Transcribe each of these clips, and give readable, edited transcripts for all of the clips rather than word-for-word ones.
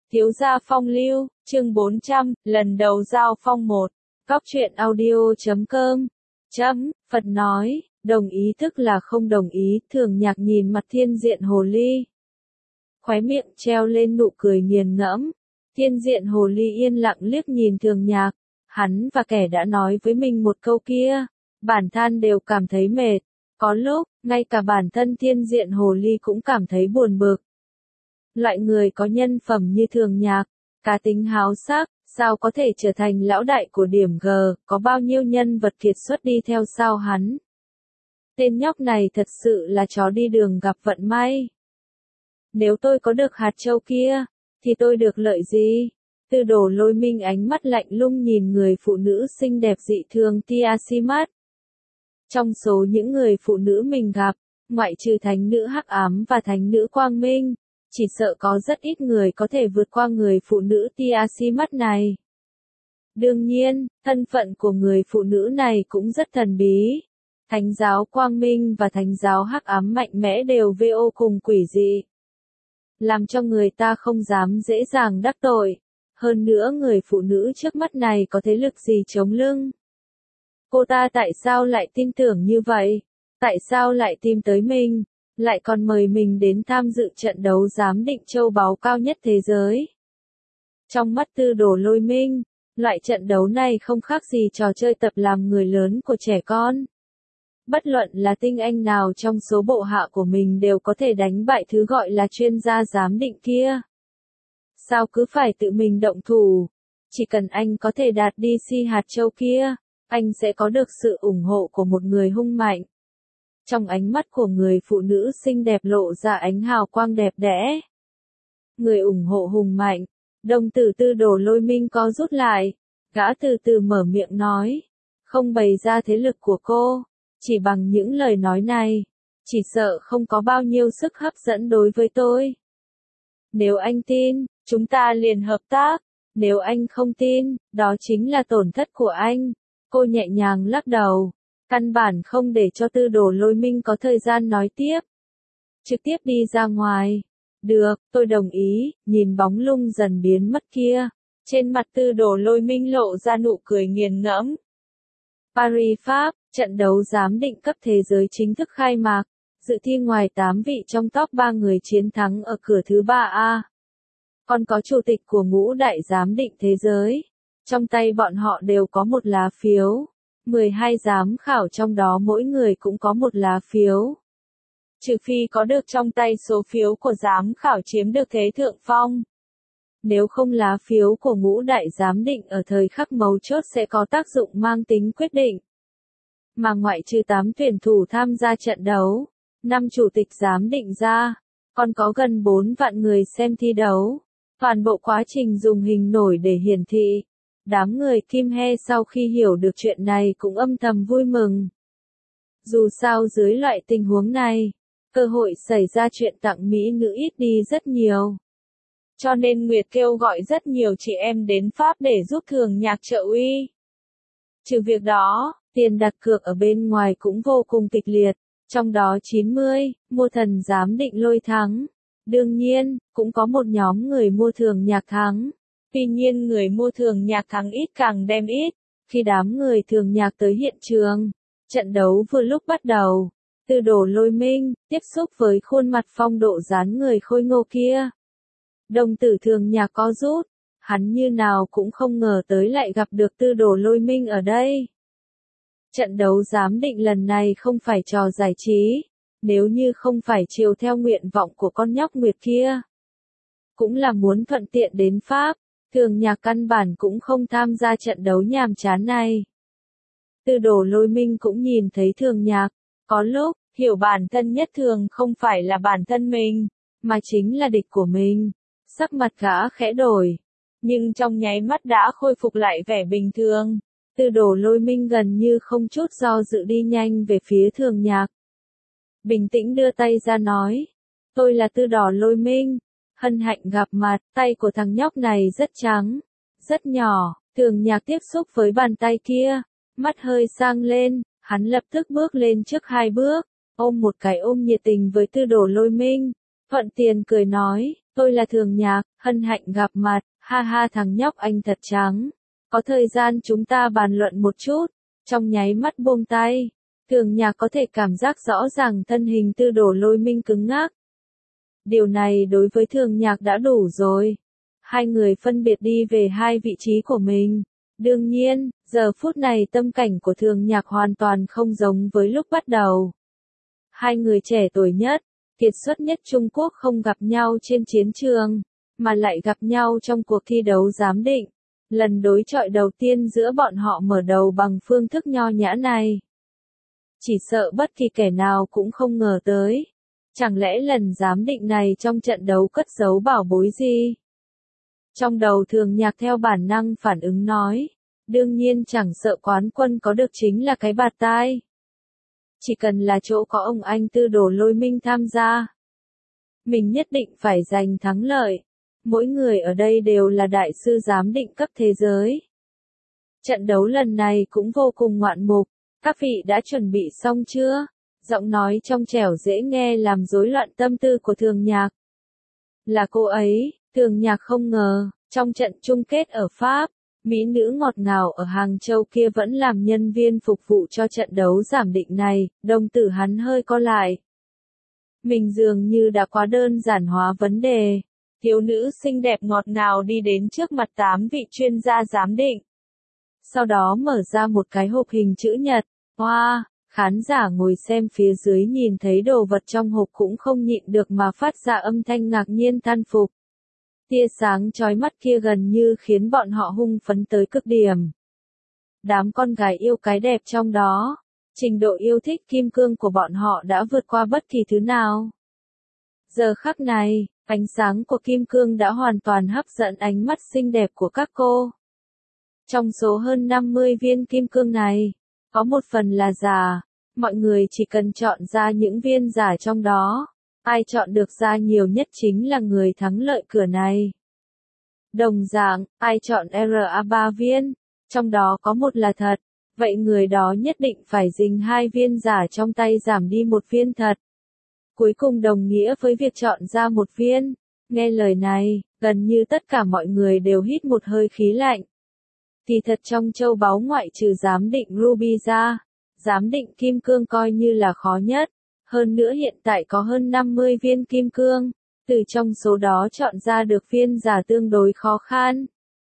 Thiếu gia phong lưu, chương 400, lần đầu giao phong 1. Góc truyện audio.com. Phật nói, đồng ý tức là không đồng ý, Thường Nhạc nhìn mặt Thiên Diện Hồ Ly. Khóe miệng treo lên nụ cười nghiền ngẫm. Thiên Diện Hồ Ly yên lặng liếc nhìn Thường Nhạc, hắn và kẻ đã nói với mình một câu kia, bản thân đều cảm thấy mệt. Có lúc, ngay cả bản thân Thiên Diện Hồ Ly cũng cảm thấy buồn bực. Loại người có nhân phẩm như Thường Nhạc, cá tính háo sắc, sao có thể trở thành lão đại của điểm G, có bao nhiêu nhân vật kiệt xuất đi theo sau hắn. Tên nhóc này thật sự là chó đi đường gặp vận may. Nếu tôi có được hạt châu kia, thì tôi được lợi gì? Tư Đồ Lôi Minh ánh mắt lạnh lùng nhìn người phụ nữ xinh đẹp dị thường Tiamat. Trong số những người phụ nữ mình gặp, ngoại trừ thánh nữ hắc ám và thánh nữ quang minh, chỉ sợ có rất ít người có thể vượt qua người phụ nữ Tiamat này. Đương nhiên, thân phận của người phụ nữ này cũng rất thần bí. Thánh giáo quang minh và thánh giáo hắc ám mạnh mẽ đều vô cùng quỷ dị, làm cho người ta không dám dễ dàng đắc tội. Hơn nữa người phụ nữ trước mắt này có thế lực gì chống lưng? Cô ta tại sao lại tin tưởng như vậy? Tại sao lại tìm tới mình? Lại còn mời mình đến tham dự trận đấu giám định châu báu cao nhất thế giới. Trong mắt Tư Đồ Lôi Minh, loại trận đấu này không khác gì trò chơi tập làm người lớn của trẻ con. Bất luận là tinh anh nào trong số bộ hạ của mình đều có thể đánh bại thứ gọi là chuyên gia giám định kia. Sao cứ phải tự mình động thủ? Chỉ cần anh có thể đạt đi hạt châu kia, anh sẽ có được sự ủng hộ của một người hung mạnh. Trong ánh mắt của người phụ nữ xinh đẹp lộ ra ánh hào quang đẹp đẽ. Người ủng hộ hùng mạnh, đồng tử Tư Đồ Lôi Minh co rút lại, gã từ từ mở miệng nói, không bày ra thế lực của cô, chỉ bằng những lời nói này, chỉ sợ không có bao nhiêu sức hấp dẫn đối với tôi. Nếu anh tin, chúng ta liền hợp tác, nếu anh không tin, đó chính là tổn thất của anh. Cô nhẹ nhàng lắc đầu. Căn bản không để cho Tư Đồ Lôi Minh có thời gian nói tiếp. Trực tiếp đi ra ngoài. Được, tôi đồng ý, nhìn bóng lung dần biến mất kia. Trên mặt Tư Đồ Lôi Minh lộ ra nụ cười nghiền ngẫm. Paris, Pháp, trận đấu giám định cấp thế giới chính thức khai mạc. Dự thi ngoài 8 vị trong top 3 người chiến thắng ở cửa thứ 3A. Còn có chủ tịch của ngũ đại giám định thế giới. Trong tay bọn họ đều có một lá phiếu. 12 giám khảo trong đó mỗi người cũng có một lá phiếu. Trừ phi có được trong tay số phiếu của giám khảo chiếm được thế thượng phong. Nếu không lá phiếu của ngũ đại giám định ở thời khắc mấu chốt sẽ có tác dụng mang tính quyết định. Mà ngoại trừ 8 tuyển thủ tham gia trận đấu, 5 chủ tịch giám định ra, còn có gần 4 vạn người xem thi đấu. Toàn bộ quá trình dùng hình nổi để hiển thị. Đám người Kim He sau khi hiểu được chuyện này cũng âm thầm vui mừng. Dù sao dưới loại tình huống này, cơ hội xảy ra chuyện tặng mỹ nữ ít đi rất nhiều. Cho nên Nguyệt kêu gọi rất nhiều chị em đến Pháp để giúp Thường Nhạc trợ uy. Trừ việc đó, tiền đặt cược ở bên ngoài cũng vô cùng kịch liệt, trong đó 90, mua thần giám định Lôi thắng. Đương nhiên, cũng có một nhóm người mua Thường Nhạc thắng. Tuy nhiên người mua Thường Nhạc thắng ít càng đem ít. Khi đám người Thường Nhạc tới hiện trường, trận đấu vừa lúc bắt đầu. Tư Đồ Lôi Minh tiếp xúc với khuôn mặt phong độ dáng người khôi ngô kia. Đồng tử Thường Nhạc co rút, hắn như nào cũng không ngờ tới lại gặp được Tư Đồ Lôi Minh ở đây. Trận đấu giám định lần này không phải trò giải trí, nếu như không phải chiều theo nguyện vọng của con nhóc Nguyệt kia, cũng là muốn thuận tiện đến Pháp. Thường Nhạc căn bản cũng không tham gia trận đấu nhàm chán này. Tư Đồ Lôi Minh cũng nhìn thấy Thường Nhạc, có lúc, hiểu bản thân nhất thường không phải là bản thân mình, mà chính là địch của mình. Sắc mặt gã khẽ đổi, nhưng trong nháy mắt đã khôi phục lại vẻ bình thường. Tư Đồ Lôi Minh gần như không chút do dự đi nhanh về phía Thường Nhạc. Bình tĩnh đưa tay ra nói, tôi là Tư Đồ Lôi Minh. Hân hạnh gặp mặt, tay của thằng nhóc này rất trắng, rất nhỏ. Thường Nhạc tiếp xúc với bàn tay kia, mắt hơi sang lên, hắn lập tức bước lên trước 2 bước, ôm một cái ôm nhiệt tình với Tư Đồ Lôi Minh, thuận tiền cười nói, Tôi là Thường Nhạc, hân hạnh gặp mặt, ha ha thằng nhóc anh thật trắng. Có thời gian chúng ta bàn luận một chút, trong nháy mắt buông tay. Thường Nhạc có thể cảm giác rõ ràng thân hình Tư Đồ Lôi Minh cứng ngắc. Điều này đối với Thường Nhạc đã đủ rồi. Hai người phân biệt đi về hai vị trí của mình. Đương nhiên, giờ phút này tâm cảnh của Thường Nhạc hoàn toàn không giống với lúc bắt đầu. Hai người trẻ tuổi nhất, kiệt xuất nhất Trung Quốc không gặp nhau trên chiến trường, mà lại gặp nhau trong cuộc thi đấu giám định. Lần đối chọi đầu tiên giữa bọn họ mở đầu bằng phương thức nho nhã này. Chỉ sợ bất kỳ kẻ nào cũng không ngờ tới. Chẳng lẽ lần giám định này trong trận đấu cất giấu bảo bối gì? Trong đầu Thường Nhạc theo bản năng phản ứng nói. Đương nhiên chẳng sợ quán quân có được chính là cái bạt tai. Chỉ cần là chỗ có ông anh Tư Đồ Lôi Minh tham gia. Mình nhất định phải giành thắng lợi. Mỗi người ở đây đều là đại sư giám định cấp thế giới. Trận đấu lần này cũng vô cùng ngoạn mục. Các vị đã chuẩn bị xong chưa? Giọng nói trong trẻo dễ nghe làm rối loạn tâm tư của Thường Nhạc. Là cô ấy, Thường Nhạc không ngờ, trong trận chung kết ở Pháp, mỹ nữ ngọt ngào ở Hàng Châu kia vẫn làm nhân viên phục vụ cho trận đấu giám định này, đồng tử hắn hơi co lại. Mình dường như đã quá đơn giản hóa vấn đề. Thiếu nữ xinh đẹp ngọt ngào đi đến trước mặt 8 vị chuyên gia giám định. Sau đó mở ra một cái hộp hình chữ nhật. Wow, khán giả ngồi xem phía dưới nhìn thấy đồ vật trong hộp cũng không nhịn được mà phát ra âm thanh ngạc nhiên than phục. Tia sáng chói mắt kia gần như khiến bọn họ hưng phấn tới cực điểm. Đám con gái yêu cái đẹp trong đó, trình độ yêu thích kim cương của bọn họ đã vượt qua bất kỳ thứ nào. Giờ khắc này, ánh sáng của kim cương đã hoàn toàn hấp dẫn ánh mắt xinh đẹp của các cô. Trong số hơn 50 viên kim cương này, có một phần là giả, mọi người chỉ cần chọn ra những viên giả trong đó. Ai chọn được ra nhiều nhất chính là người thắng lợi cửa này. Đồng dạng, ai chọn RA3 viên, trong đó có một là thật, vậy người đó nhất định phải dình 2 viên giả trong tay giảm đi một viên thật. Cuối cùng đồng nghĩa với việc chọn ra một viên. Nghe lời này, gần như tất cả mọi người đều hít một hơi khí lạnh. Thì thật trong châu báu ngoại trừ giám định ruby ra, giám định kim cương coi như là khó nhất. Hơn nữa hiện tại có hơn 50 viên kim cương, từ trong số đó chọn ra được viên giả tương đối khó khăn.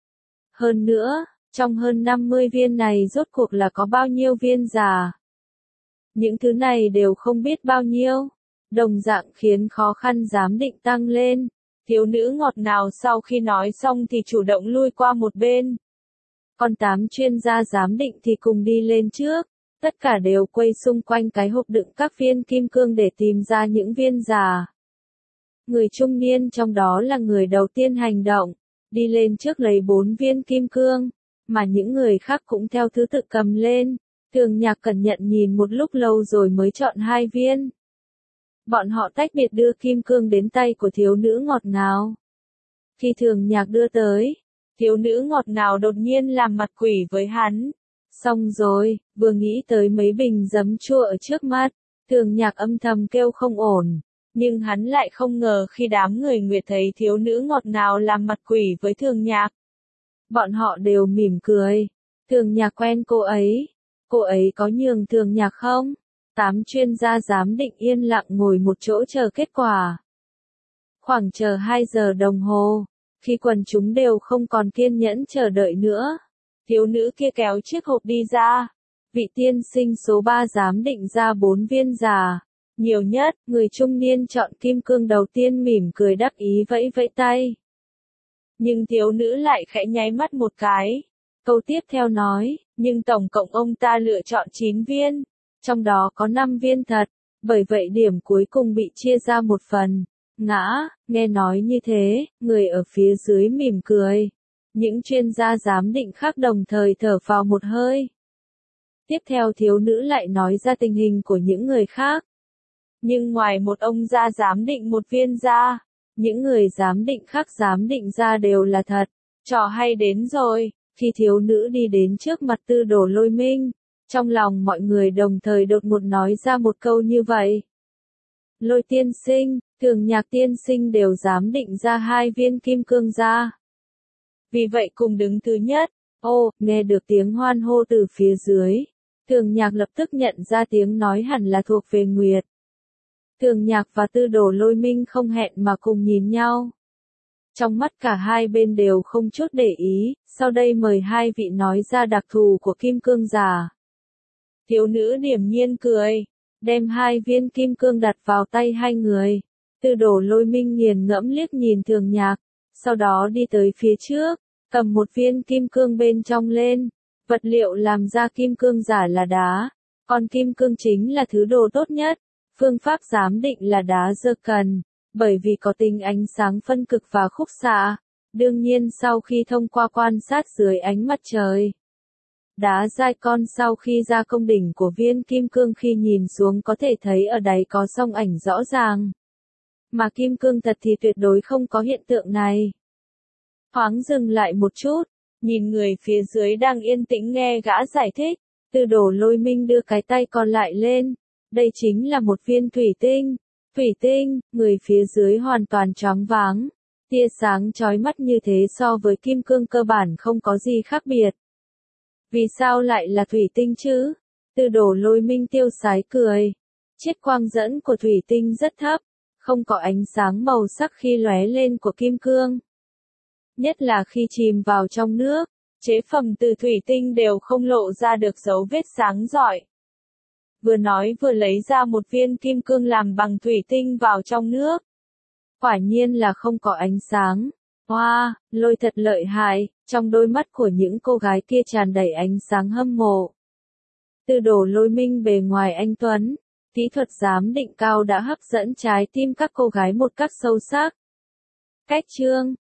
Hơn nữa, trong hơn 50 viên này rốt cuộc là có bao nhiêu viên giả? Những thứ này đều không biết bao nhiêu, đồng dạng khiến khó khăn giám định tăng lên. Thiếu nữ ngọt ngào sau khi nói xong thì chủ động lui qua một bên. Còn 8 chuyên gia giám định thì cùng đi lên trước. Tất cả đều quay xung quanh cái hộp đựng các viên kim cương để tìm ra những viên giả. Người trung niên trong đó là người đầu tiên hành động, đi lên trước lấy 4 viên kim cương, mà những người khác cũng theo thứ tự cầm lên. Thường Nhạc cẩn nhận nhìn một lúc lâu rồi mới chọn 2 viên. Bọn họ tách biệt đưa kim cương đến tay của thiếu nữ ngọt ngào. Khi Thường Nhạc đưa tới, thiếu nữ ngọt ngào đột nhiên làm mặt quỷ với hắn. Xong rồi, vừa nghĩ tới mấy bình giấm chua ở trước mắt, Thường Nhạc âm thầm kêu không ổn. Nhưng hắn lại không ngờ khi đám người Nguyệt thấy thiếu nữ ngọt ngào làm mặt quỷ với Thường Nhạc. Bọn họ đều mỉm cười. Thường Nhạc quen cô ấy có nhường Thường Nhạc không? 8 chuyên gia giám định yên lặng ngồi một chỗ chờ kết quả. Khoảng chờ 2 giờ đồng hồ, khi quần chúng đều không còn kiên nhẫn chờ đợi nữa. Thiếu nữ kia kéo chiếc hộp đi ra. Vị tiên sinh số 3 giám định ra 4 viên giả. Nhiều nhất, người trung niên chọn kim cương đầu tiên mỉm cười đắc ý vẫy vẫy tay. Nhưng thiếu nữ lại khẽ nháy mắt một cái. Câu tiếp theo nói, nhưng tổng cộng ông ta lựa chọn 9 viên. Trong đó có 5 viên thật. Bởi vậy điểm cuối cùng bị chia ra một phần. Nghe nói như thế, người ở phía dưới mỉm cười. Những chuyên gia giám định khác đồng thời thở phào một hơi. Tiếp theo thiếu nữ lại nói ra tình hình của những người khác. Nhưng ngoài một ông ra giám định một viên ra, những người giám định khác giám định ra đều là thật. Trò hay đến rồi, khi thiếu nữ đi đến trước mặt Tư Đồ Lôi Minh, trong lòng mọi người đồng thời đột ngột nói ra một câu như vậy. Lôi tiên sinh, Thường Nhạc tiên sinh đều dám định ra 2 viên kim cương ra. Vì vậy cùng đứng thứ nhất. Ô, nghe được tiếng hoan hô từ phía dưới. Thường Nhạc lập tức nhận ra tiếng nói hẳn là thuộc về Nguyệt. Thường Nhạc và Tư Đồ Lôi Minh không hẹn mà cùng nhìn nhau. Trong mắt cả hai bên đều không chút để ý, sau đây mời hai vị nói ra đặc thù của kim cương giả. Thiếu nữ điềm nhiên cười, đem 2 viên kim cương đặt vào tay hai người. Tư Đồ Lôi Minh nghiền ngẫm liếc nhìn Thường Nhạc, sau đó đi tới phía trước, cầm một viên kim cương bên trong lên. Vật liệu làm ra kim cương giả là đá, còn kim cương chính là thứ đồ tốt nhất. Phương pháp giám định là đá zircon, bởi vì có tính ánh sáng phân cực và khúc xạ. Đương nhiên sau khi thông qua quan sát dưới ánh mặt trời. Đá zircon sau khi ra công đỉnh của viên kim cương khi nhìn xuống có thể thấy ở đáy có song ảnh rõ ràng. Mà kim cương thật thì tuyệt đối không có hiện tượng này. Thoáng dừng lại một chút, nhìn người phía dưới đang yên tĩnh nghe gã giải thích, Tư Đồ Lôi Minh đưa cái tay còn lại lên. Đây chính là một viên thủy tinh. Thủy tinh, người phía dưới hoàn toàn choáng váng. Tia sáng chói mắt như thế so với kim cương cơ bản không có gì khác biệt. Vì sao lại là thủy tinh chứ? Tư Đồ Lôi Minh tiêu sái cười. Chiết quang dẫn của thủy tinh rất thấp, không có ánh sáng màu sắc khi lóe lên của kim cương. Nhất là khi chìm vào trong nước, chế phẩm từ thủy tinh đều không lộ ra được dấu vết sáng rọi. Vừa nói vừa lấy ra một viên kim cương làm bằng thủy tinh vào trong nước. Quả nhiên là không có ánh sáng. Wow, Lôi thật lợi hại, trong đôi mắt của những cô gái kia tràn đầy ánh sáng hâm mộ. Tư Đồ Lôi Minh bề ngoài anh tuấn, kỹ thuật giám định cao đã hấp dẫn trái tim các cô gái một cách sâu sắc. Cách chương